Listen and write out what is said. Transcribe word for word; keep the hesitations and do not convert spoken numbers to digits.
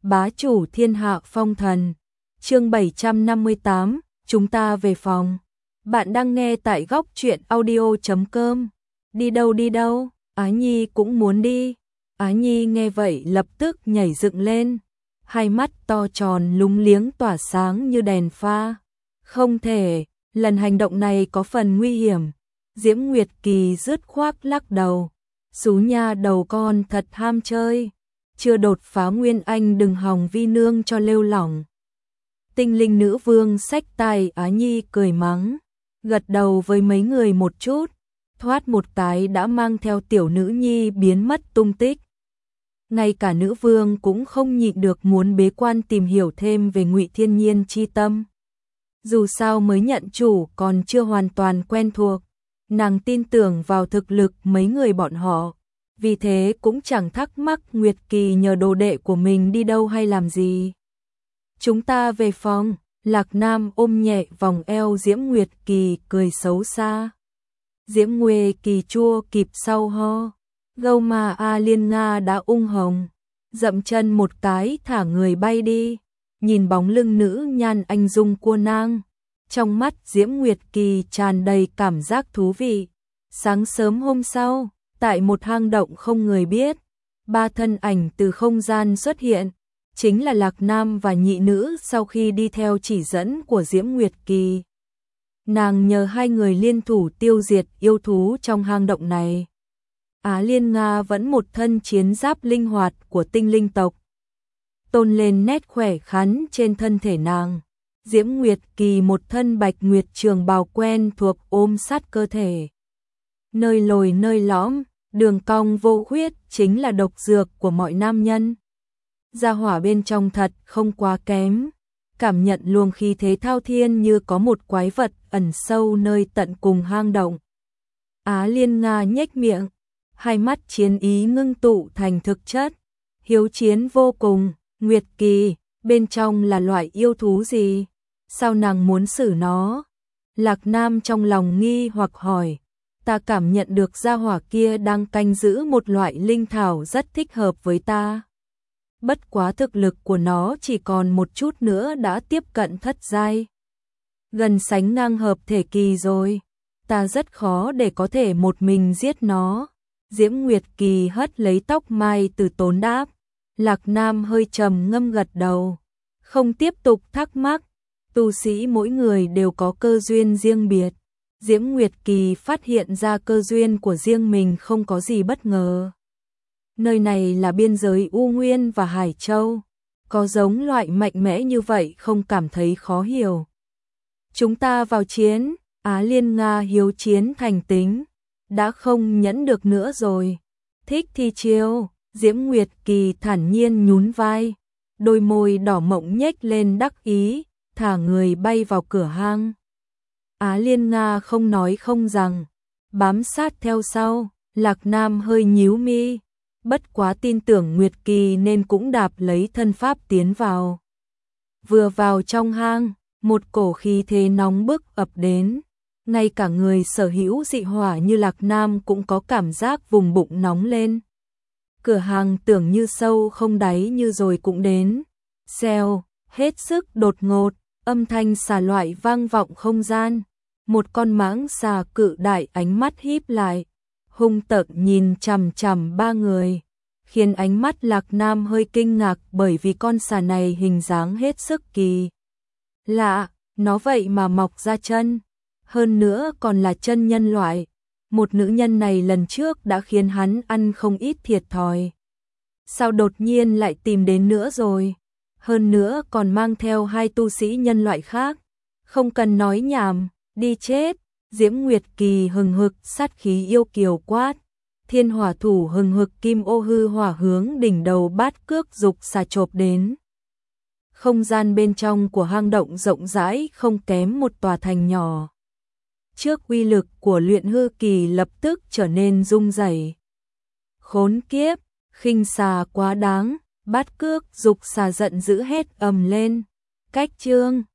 bá chủ thiên hạ phong thần. Chương bảy trăm năm mươi tám, chúng ta về phòng. Bạn đang nghe tại góc truyện audio chấm com. Đi đâu đi đâu, Á Nhi cũng muốn đi. Á Nhi nghe vậy lập tức nhảy dựng lên, hai mắt to tròn lúng liếng tỏa sáng như đèn pha. Không thể, lần hành động này có phần nguy hiểm. Diễm Nguyệt Kỳ dứt khoát lắc đầu. Xú nha đầu con thật ham chơi, chưa đột phá nguyên anh đừng hòng vi nương cho lêu lỏng. Tinh linh nữ vương xách tay Á Nhi cười mắng, gật đầu với mấy người một chút, thoát một cái đã mang theo tiểu nữ nhi biến mất tung tích. Ngay cả nữ vương cũng không nhịn được muốn bế quan tìm hiểu thêm về Ngụy Thiên Nhiên chi tâm. Dù sao mới nhận chủ còn chưa hoàn toàn quen thuộc, nàng tin tưởng vào thực lực mấy người bọn họ, vì thế cũng chẳng thắc mắc Nguyệt Kỳ nhờ đồ đệ của mình đi đâu hay làm gì. Chúng ta về phòng. Lạc Nam ôm nhẹ vòng eo Diễm Nguyệt Kỳ cười xấu xa. Diễm Nguyệt Kỳ chua kịp sau ho, gâu mà A Liên Nga đã ung hồng, dậm chân một cái thả người bay đi. Nhìn bóng lưng nữ nhan anh dung của nàng, trong mắt Diễm Nguyệt Kỳ tràn đầy cảm giác thú vị. Sáng sớm hôm sau, tại một hang động không người biết, ba thân ảnh từ không gian xuất hiện, chính là Lạc Nam và nhị nữ sau khi đi theo chỉ dẫn của Diễm Nguyệt Kỳ. Nàng nhờ hai người liên thủ tiêu diệt yêu thú trong hang động này. Á Liên Nga vẫn một thân chiến giáp linh hoạt của tinh linh tộc, tôn lên nét khỏe khoắn trên thân thể nàng. Diễm Nguyệt Kỳ một thân bạch nguyệt trường bào quen thuộc ôm sát cơ thể. Nơi lồi nơi lõm, đường cong vô khuyết chính là độc dược của mọi nam nhân. Gia hỏa bên trong thật không quá kém, cảm nhận luồng khí thế thao thiên như có một quái vật ẩn sâu nơi tận cùng hang động. Á Liên Nga nhếch miệng, hai mắt chiến ý ngưng tụ thành thực chất, hiếu chiến vô cùng. Nguyệt Kỳ, bên trong là loại yêu thú gì? Sao nàng muốn xử nó? Lạc Nam trong lòng nghi hoặc hỏi. Ta cảm nhận được gia hỏa kia đang canh giữ một loại linh thảo rất thích hợp với ta. Bất quá thực lực của nó chỉ còn một chút nữa đã tiếp cận thất giai, gần sánh ngang hợp thể kỳ rồi. Ta rất khó để có thể một mình giết nó. Diễm Nguyệt Kỳ hất lấy tóc mai từ tốn đáp. Lạc Nam hơi trầm ngâm gật đầu, không tiếp tục thắc mắc. Tu sĩ mỗi người đều có cơ duyên riêng biệt. Diễm Nguyệt Kỳ phát hiện ra cơ duyên của riêng mình không có gì bất ngờ. Nơi này là biên giới U Nguyên và Hải Châu, có giống loại mạnh mẽ như vậy không cảm thấy khó hiểu. Chúng ta vào chiến. Á Liên Nga hiếu chiến thành tính, đã không nhẫn được nữa rồi. Thích thì chiêu. Diễm Nguyệt Kỳ thản nhiên nhún vai, đôi môi đỏ mọng nhếch lên đắc ý, thả người bay vào cửa hang. Á Liên Nga không nói không rằng, bám sát theo sau. Lạc Nam hơi nhíu mi, bất quá tin tưởng Nguyệt Kỳ nên cũng đạp lấy thân pháp tiến vào. Vừa vào trong hang, một cổ khí thế nóng bức ập đến, ngay cả người sở hữu dị hỏa như Lạc Nam cũng có cảm giác vùng bụng nóng lên. Cửa hàng tưởng như sâu không đáy như rồi cũng đến. Xèo, hết sức đột ngột, âm thanh xà loại vang vọng không gian. Một con mãng xà cự đại ánh mắt híp lại, hung tợn nhìn chằm chằm ba người, khiến ánh mắt Lạc Nam hơi kinh ngạc bởi vì con xà này hình dáng hết sức kỳ lạ, nó vậy mà mọc ra chân, hơn nữa còn là chân nhân loại. Một nữ nhân này lần trước đã khiến hắn ăn không ít thiệt thòi. Sao đột nhiên lại tìm đến nữa rồi? Hơn nữa còn mang theo hai tu sĩ nhân loại khác. Không cần nói nhảm, đi chết. Diễm Nguyệt Kỳ hừng hực sát khí yêu kiều quát. Thiên hỏa thủ hừng hực kim ô hư hỏa hướng đỉnh đầu bát cước dục xà chộp đến. Không gian bên trong của hang động rộng rãi không kém một tòa thành nhỏ. Trước uy lực của luyện hư kỳ lập tức trở nên rung rẩy. Khốn kiếp, khinh xà quá đáng. Bát cước dục xà giận dữ hét ầm lên. Cách chương